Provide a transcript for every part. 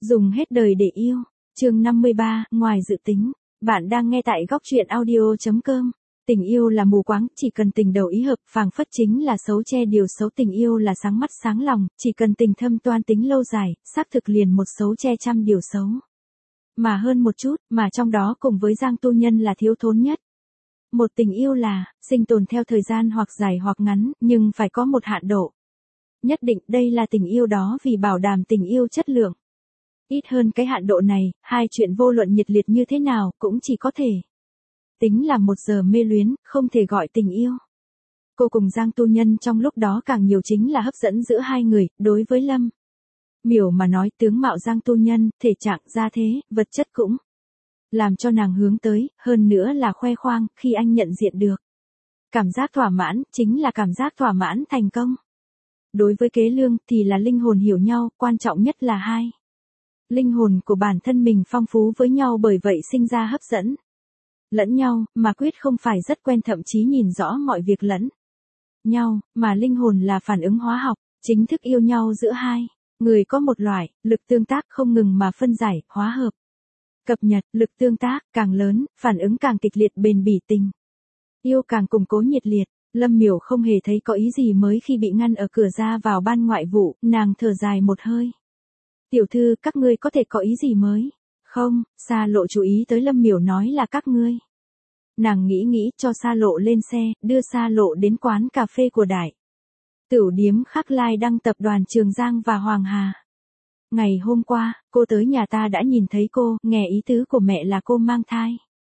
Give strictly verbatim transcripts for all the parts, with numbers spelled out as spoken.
Dùng hết đời để yêu. Chương năm mươi ba, ngoài dự tính. Bạn đang nghe tại góc truyện audio chấm com. Tình yêu là mù quáng, chỉ cần tình đầu ý hợp, phảng phất chính là xấu che điều xấu. Tình yêu là sáng mắt sáng lòng, chỉ cần tình thâm toan tính lâu dài, xác thực liền một xấu che trăm điều xấu. Mà hơn một chút, mà trong đó cùng với Giang Tu Nhân là thiếu thốn nhất. Một tình yêu là, sinh tồn theo thời gian hoặc dài hoặc ngắn, nhưng phải có một hạn độ. Nhất định đây là tình yêu đó vì bảo đảm tình yêu chất lượng. Ít hơn cái hạn độ này, hai chuyện vô luận nhiệt liệt như thế nào cũng chỉ có thể tính là một giờ mê luyến, không thể gọi tình yêu. Cô cùng Giang Tu Nhân trong lúc đó càng nhiều chính là hấp dẫn giữa hai người. Đối với Lâm Miểu mà nói, tướng mạo Giang Tu Nhân, thể trạng, gia thế, vật chất cũng làm cho nàng hướng tới, hơn nữa là khoe khoang, khi anh nhận diện được. Cảm giác thỏa mãn, chính là cảm giác thỏa mãn thành công. Đối với Kế Lương thì là linh hồn hiểu nhau, quan trọng nhất là hai. Linh hồn của bản thân mình phong phú với nhau, bởi vậy sinh ra hấp dẫn lẫn nhau, mà quyết không phải rất quen, thậm chí nhìn rõ mọi việc lẫn nhau, mà linh hồn là phản ứng hóa học, chính thức yêu nhau giữa hai người có một loại lực tương tác không ngừng mà phân giải, hóa hợp, cập nhật. Lực tương tác càng lớn, phản ứng càng kịch liệt, bền bỉ, tình yêu càng củng cố nhiệt liệt. Lâm Miểu không hề thấy có ý gì mới khi bị ngăn ở cửa ra vào ban ngoại vụ, nàng thở dài một hơi. Tiểu thư, các ngươi có thể có ý gì mới? Không, Sa Lộ chú ý tới Lâm Miểu nói là các ngươi. Nàng nghĩ nghĩ, cho Sa Lộ lên xe, đưa Sa Lộ đến quán cà phê của Đại Tửu điếm Khắc Lai Đăng tập đoàn Trường Giang và Hoàng Hà. Ngày hôm qua, cô tới nhà ta đã nhìn thấy cô, nghe ý tứ của mẹ là cô mang thai.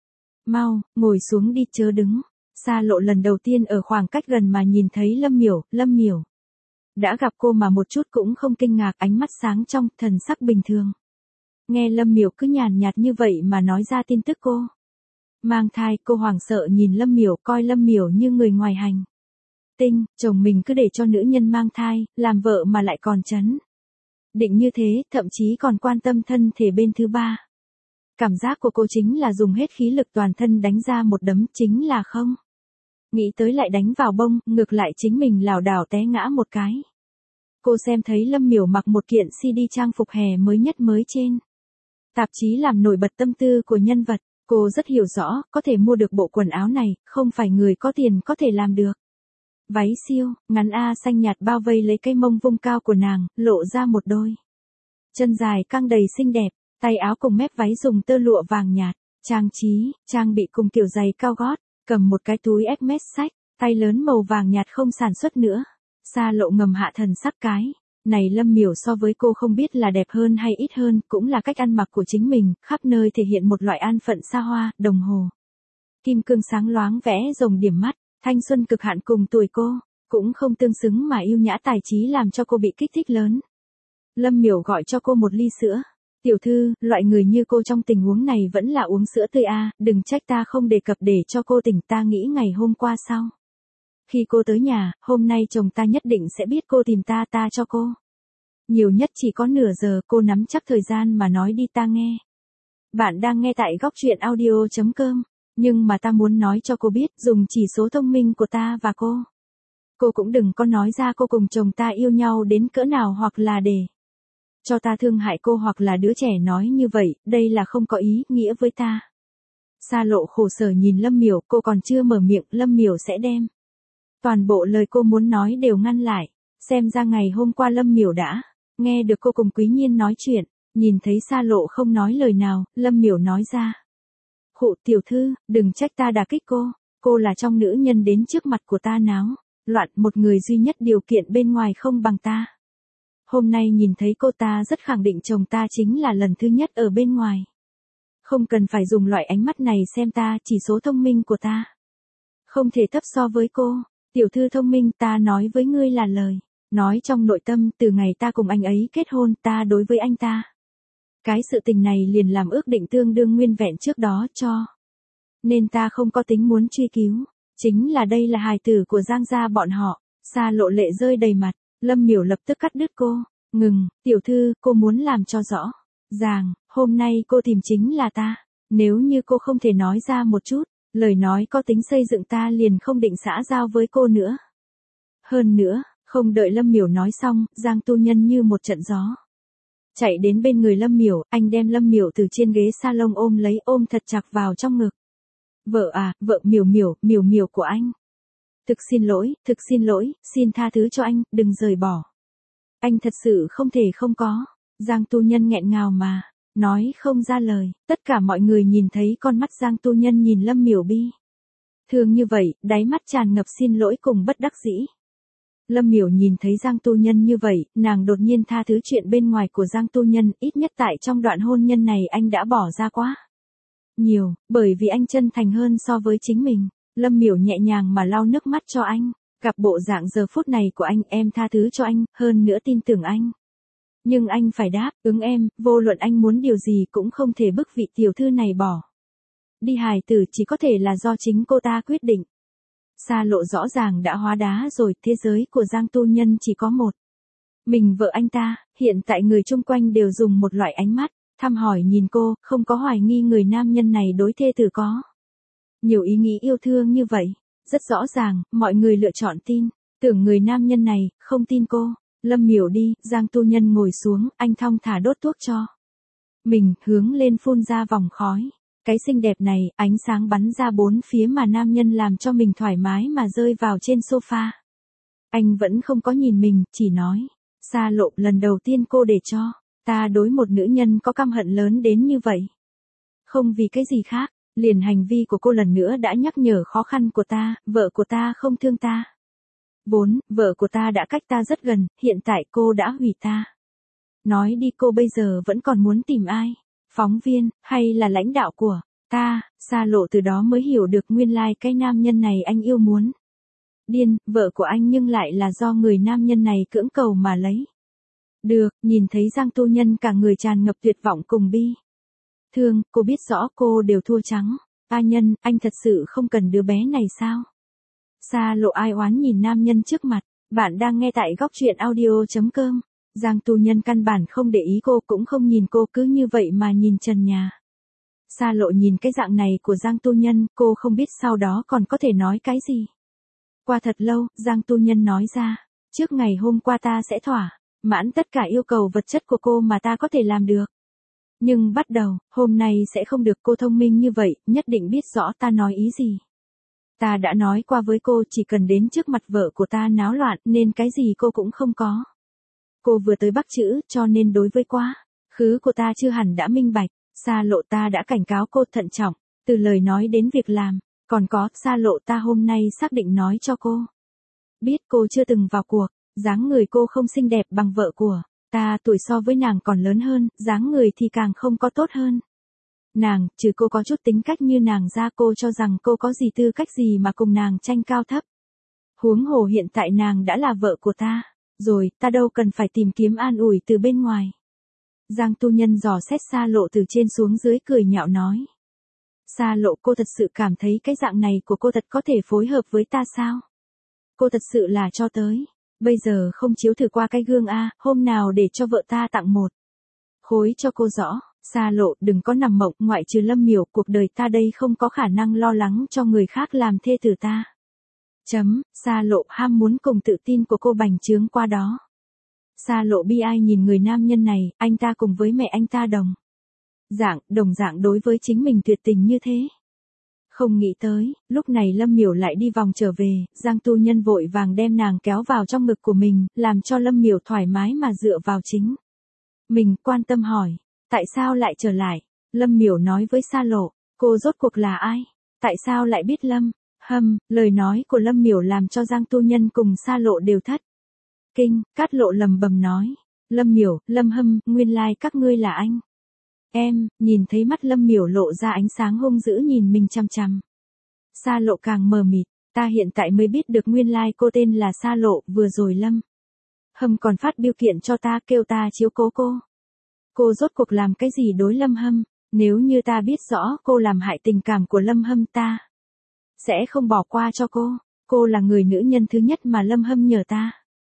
Mau, ngồi xuống đi, chớ đứng. Sa Lộ lần đầu tiên ở khoảng cách gần mà nhìn thấy Lâm Miểu. Lâm Miểu đã gặp cô mà một chút cũng không kinh ngạc, ánh mắt sáng trong, thần sắc bình thường. Nghe Lâm Miểu cứ nhàn nhạt như vậy mà nói ra tin tức cô mang thai, cô hoảng sợ nhìn Lâm Miểu, coi Lâm Miểu như người ngoài hành tinh. Chồng mình cứ để cho nữ nhân mang thai, làm vợ mà lại còn chấn định như thế, thậm chí còn quan tâm thân thể bên thứ ba. Cảm giác của cô chính là dùng hết khí lực toàn thân đánh ra một đấm, chính là không nghĩ tới lại đánh vào bông, ngược lại chính mình lảo đảo té ngã một cái. Cô xem thấy Lâm Miểu mặc một kiện xê đê trang phục hè mới nhất mới trên tạp chí làm nổi bật tâm tư của nhân vật. Cô rất hiểu rõ, có thể mua được bộ quần áo này, không phải người có tiền có thể làm được. Váy siêu, ngắn A xanh nhạt bao vây lấy cái mông vung cao của nàng, lộ ra một đôi chân dài căng đầy xinh đẹp, tay áo cùng mép váy dùng tơ lụa vàng nhạt, trang trí, trang bị cùng kiểu giày cao gót, cầm một cái túi Hermes sách, tay lớn màu vàng nhạt không sản xuất nữa. Sa Lộ ngầm hạ thần sắc cái. Này Lâm Miểu so với cô không biết là đẹp hơn hay ít hơn, cũng là cách ăn mặc của chính mình, khắp nơi thể hiện một loại an phận xa hoa. Đồng hồ kim cương sáng loáng vẽ rồng điểm mắt, thanh xuân cực hạn cùng tuổi cô, cũng không tương xứng mà yêu nhã tài trí làm cho cô bị kích thích lớn. Lâm Miểu gọi cho cô một ly sữa. Tiểu thư, loại người như cô trong tình huống này vẫn là uống sữa tươi a, đừng trách ta không đề cập để cho cô tỉnh, ta nghĩ ngày hôm qua sau khi cô tới nhà, hôm nay chồng ta nhất định sẽ biết cô tìm ta, ta cho cô nhiều nhất chỉ có nửa giờ, cô nắm chắc thời gian mà nói đi, ta nghe. Bạn đang nghe tại góc truyện audio chấm com, nhưng mà ta muốn nói cho cô biết, dùng chỉ số thông minh của ta và cô. Cô cũng đừng có nói ra cô cùng chồng ta yêu nhau đến cỡ nào, hoặc là để cho ta thương hại cô, hoặc là đứa trẻ nói như vậy, đây là không có ý nghĩa với ta. Sa Lộ khổ sở nhìn Lâm Miểu, cô còn chưa mở miệng, Lâm Miểu sẽ đem toàn bộ lời cô muốn nói đều ngăn lại. Xem ra ngày hôm qua Lâm Miểu đã nghe được cô cùng Quý Nhiên nói chuyện. Nhìn thấy Sa Lộ không nói lời nào, Lâm Miểu nói ra. Khụ, tiểu thư, đừng trách ta đả kích cô. Cô là trong nữ nhân đến trước mặt của ta náo loạn, một người duy nhất điều kiện bên ngoài không bằng ta. Hôm nay nhìn thấy cô, ta rất khẳng định chồng ta chính là lần thứ nhất ở bên ngoài. Không cần phải dùng loại ánh mắt này xem ta, chỉ số thông minh của ta không thể thấp so với cô. Tiểu thư thông minh, ta nói với ngươi là lời nói trong nội tâm. Từ ngày ta cùng anh ấy kết hôn, ta đối với anh ta cái sự tình này liền làm ước định tương đương nguyên vẹn trước đó, cho nên ta không có tính muốn truy cứu. Chính là đây là hài tử của Giang gia bọn họ. Sa Lộ lệ rơi đầy mặt. Lâm Miểu lập tức cắt đứt cô. Ngừng, tiểu thư, cô muốn làm cho rõ ràng, hôm nay cô tìm chính là ta. Nếu như cô không thể nói ra một chút lời nói có tính xây dựng, ta liền không định xã giao với cô nữa. Hơn nữa, không đợi Lâm Miểu nói xong, Giang Tu Nhân như một trận gió Chạy đến bên người Lâm Miểu, anh đem Lâm Miểu từ trên ghế salon ôm lấy, ôm thật chặt vào trong ngực. Vợ à, vợ Miểu Miểu, Miểu Miểu của anh. Thực xin lỗi, thực xin lỗi, xin tha thứ cho anh, đừng rời bỏ. Anh thật sự không thể không có. Giang Tu Nhân nghẹn ngào mà, nói không ra lời. Tất cả mọi người nhìn thấy con mắt Giang Tu Nhân nhìn Lâm Miểu bi thương như vậy, đáy mắt tràn ngập xin lỗi cùng bất đắc dĩ. Lâm Miểu nhìn thấy Giang Tu Nhân như vậy, nàng đột nhiên tha thứ chuyện bên ngoài của Giang Tu Nhân, ít nhất tại trong đoạn hôn nhân này anh đã bỏ ra quá nhiều, bởi vì anh chân thành hơn so với chính mình. Lâm Miểu nhẹ nhàng mà lau nước mắt cho anh, gặp bộ dạng giờ phút này của anh, em tha thứ cho anh, hơn nữa tin tưởng anh. Nhưng anh phải đáp ứng em, vô luận anh muốn điều gì cũng không thể bức vị tiểu thư này bỏ đi hài tử, chỉ có thể là do chính cô ta quyết định. Sa Lộ rõ ràng đã hóa đá rồi, thế giới của Giang Tu Nhân chỉ có một mình vợ anh ta, hiện tại người chung quanh đều dùng một loại ánh mắt thăm hỏi nhìn cô, không có hoài nghi người nam nhân này đối thê tử có nhiều ý nghĩ yêu thương như vậy. Rất rõ ràng, mọi người lựa chọn tin tưởng người nam nhân này, không tin cô. Lâm Miểu đi, Giang Tu Nhân ngồi xuống, anh thong thả đốt thuốc cho mình, hướng lên phun ra vòng khói. Cái xinh đẹp này, ánh sáng bắn ra bốn phía mà nam nhân làm cho mình thoải mái mà rơi vào trên sofa. Anh vẫn không có nhìn mình, chỉ nói, Sa Lộ, lần đầu tiên cô để cho ta đối một nữ nhân có căm hận lớn đến như vậy. Không vì cái gì khác, liền hành vi của cô lần nữa đã nhắc nhở khó khăn của ta, vợ của ta không thương ta. Vốn, vợ của ta đã cách ta rất gần, hiện tại cô đã hủy ta. Nói đi, cô bây giờ vẫn còn muốn tìm ai? Phóng viên, hay là lãnh đạo của ta? Sa Lộ từ đó mới hiểu được nguyên lai like cái nam nhân này anh yêu muốn điên, vợ của anh nhưng lại là do người nam nhân này cưỡng cầu mà lấy. Được, nhìn thấy Giang Tu Nhân cả người tràn ngập tuyệt vọng cùng bi thương, cô biết rõ cô đều thua trắng. A Nhân, anh thật sự không cần đứa bé này sao? Sa Lộ ai oán nhìn nam nhân trước mặt. Bạn đang nghe tại góc truyện audio chấm com. Giang Tu Nhân căn bản không để ý cô, cũng không nhìn cô, cứ như vậy mà nhìn trần nhà. Sa Lộ nhìn cái dạng này của Giang Tu Nhân, cô không biết sau đó còn có thể nói cái gì. Qua thật lâu, Giang Tu Nhân nói ra, trước ngày hôm qua ta sẽ thỏa mãn tất cả yêu cầu vật chất của cô mà ta có thể làm được. Nhưng bắt đầu, hôm nay sẽ không được. Cô thông minh như vậy, nhất định biết rõ ta nói ý gì. Ta đã nói qua với cô, chỉ cần đến trước mặt vợ của ta náo loạn, nên cái gì cô cũng không có. Cô vừa tới Bắc chữ, cho nên đối với quá khứ của ta chưa hẳn đã minh bạch. Sa Lộ, ta đã cảnh cáo cô thận trọng, từ lời nói đến việc làm. Còn có, Sa Lộ, ta hôm nay xác định nói cho cô biết, cô chưa từng vào cuộc, dáng người cô không xinh đẹp bằng vợ của ta, tuổi so với nàng còn lớn hơn, dáng người thì càng không có tốt hơn nàng, trừ cô có chút tính cách như nàng ra, cô cho rằng cô có gì tư cách gì mà cùng nàng tranh cao thấp. Huống hồ hiện tại nàng đã là vợ của ta rồi, ta đâu cần phải tìm kiếm an ủi từ bên ngoài. Giang Tu Nhân dò xét Sa Lộ từ trên xuống dưới, cười nhạo nói. Sa Lộ, cô thật sự cảm thấy cái dạng này của cô thật có thể phối hợp với ta sao? Cô thật sự là cho tới bây giờ không chiếu thử qua cái gương a, hôm nào để cho vợ ta tặng một khối cho cô rõ. Sa Lộ, đừng có nằm mộng, ngoại trừ Lâm Miểu, cuộc đời ta đây không có khả năng lo lắng cho người khác làm thê tử ta. Chấm, Sa Lộ, ham muốn cùng tự tin của cô bành trướng qua đó. Sa Lộ bi ai nhìn người nam nhân này, anh ta cùng với mẹ anh ta đồng dạng, đồng dạng đối với chính mình tuyệt tình như thế. Không nghĩ tới, lúc này Lâm Miểu lại đi vòng trở về, Giang Tu Nhân vội vàng đem nàng kéo vào trong ngực của mình, làm cho Lâm Miểu thoải mái mà dựa vào chính mình, quan tâm hỏi, tại sao lại trở lại? Lâm Miểu nói với Sa Lộ, cô rốt cuộc là ai? Tại sao lại biết Lâm Hâm? Lời nói của Lâm Miểu làm cho Giang Tu Nhân cùng Sa Lộ đều thất kinh. Cát Lộ lầm bầm nói, Lâm Miểu, Lâm Hâm, nguyên lai like các ngươi là anh em. Nhìn thấy mắt Lâm Miểu lộ ra ánh sáng hung dữ nhìn mình chăm chăm. Sa Lộ càng mờ mịt, ta hiện tại mới biết được nguyên lai like cô tên là Sa Lộ, vừa rồi Lâm Hâm còn phát biêu kiện cho ta, kêu ta chiếu cố cô. Cô rốt cuộc làm cái gì đối Lâm Hâm? Nếu như ta biết rõ cô làm hại tình cảm của Lâm Hâm, ta sẽ không bỏ qua cho cô. Cô là người nữ nhân thứ nhất mà Lâm Hâm nhờ ta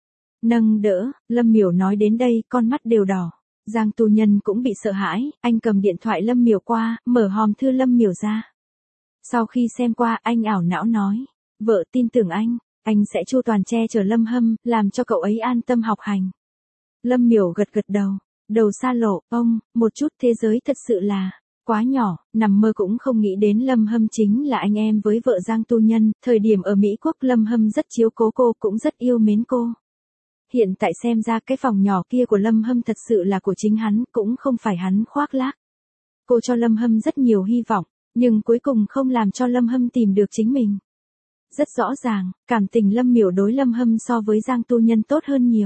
nâng đỡ. Lâm Miểu nói đến đây, con mắt đều đỏ. Giang Tu Nhân cũng bị sợ hãi, anh cầm điện thoại Lâm Miểu qua, mở hòm thư Lâm Miểu ra. Sau khi xem qua, anh ảo não nói, vợ tin tưởng anh, anh sẽ chu toàn che chở Lâm Hâm, làm cho cậu ấy an tâm học hành. Lâm Miểu gật gật đầu, đầu xa lộ, ông, một chút thế giới thật sự là quá nhỏ, nằm mơ cũng không nghĩ đến Lâm Hâm chính là anh em với vợ Giang Tu Nhân, thời điểm ở Mỹ Quốc Lâm Hâm rất chiếu cố cô cũng rất yêu mến cô. Hiện tại xem ra cái phòng nhỏ kia của Lâm Hâm thật sự là của chính hắn, cũng không phải hắn khoác lác. Cô cho Lâm Hâm rất nhiều hy vọng, nhưng cuối cùng không làm cho Lâm Hâm tìm được chính mình. Rất rõ ràng, cảm tình Lâm Miểu đối Lâm Hâm so với Giang Tu Nhân tốt hơn nhiều.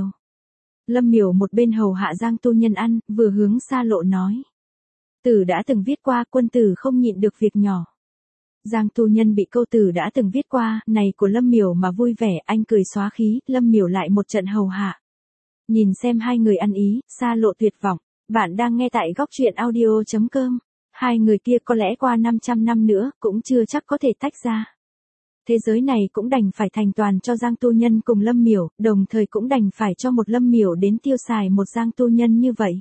Lâm Miểu một bên hầu hạ Giang Tu Nhân ăn, vừa hướng xa lộ nói. Tử đã từng viết qua, quân tử không nhịn được việc nhỏ. Giang Tu Nhân bị câu tử đã từng viết qua, này của Lâm Miểu mà vui vẻ, anh cười xóa khí, Lâm Miểu lại một trận hầu hạ. Nhìn xem hai người ăn ý, xa lộ tuyệt vọng. Bạn đang nghe tại góc truyện audio chấm com. Hai người kia có lẽ qua năm trăm năm nữa, cũng chưa chắc có thể tách ra. Thế giới này cũng đành phải thành toàn cho Giang Tu Nhân cùng Lâm Miểu, đồng thời cũng đành phải cho một Lâm Miểu đến tiêu xài một Giang Tu Nhân như vậy.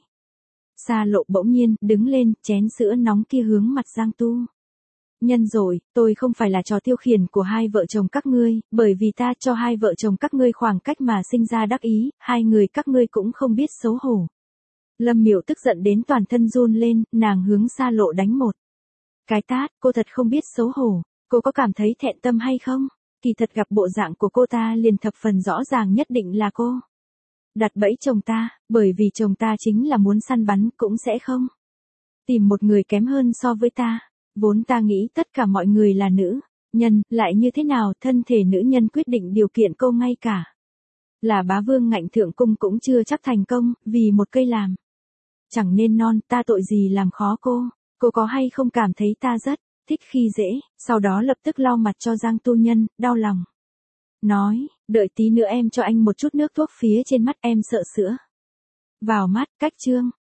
Xa lộ bỗng nhiên, đứng lên, chén sữa nóng kia hướng mặt Giang Tu Nhân rồi, tôi không phải là trò tiêu khiển của hai vợ chồng các ngươi, bởi vì ta cho hai vợ chồng các ngươi khoảng cách mà sinh ra đắc ý, hai người các ngươi cũng không biết xấu hổ. Lâm Miểu tức giận đến toàn thân run lên, nàng hướng xa lộ đánh một cái tát, cô thật không biết xấu hổ, cô có cảm thấy thẹn tâm hay không? Kỳ thật gặp bộ dạng của cô ta liền thập phần rõ ràng nhất định là cô đặt bẫy chồng ta, bởi vì chồng ta chính là muốn săn bắn cũng sẽ không tìm một người kém hơn so với ta. Vốn ta nghĩ tất cả mọi người là nữ nhân, lại như thế nào thân thể nữ nhân quyết định điều kiện cô ngay cả là bá vương ngạnh thượng cung cũng chưa chắc thành công, vì một cây làm chẳng nên non, ta tội gì làm khó cô, cô có hay không cảm thấy ta rất thích khi dễ, sau đó lập tức lau mặt cho Giang Tu Nhân, đau lòng. Nói, đợi tí nữa em cho anh một chút nước thuốc phía trên mắt, em sợ sữa vào mắt, cách trương.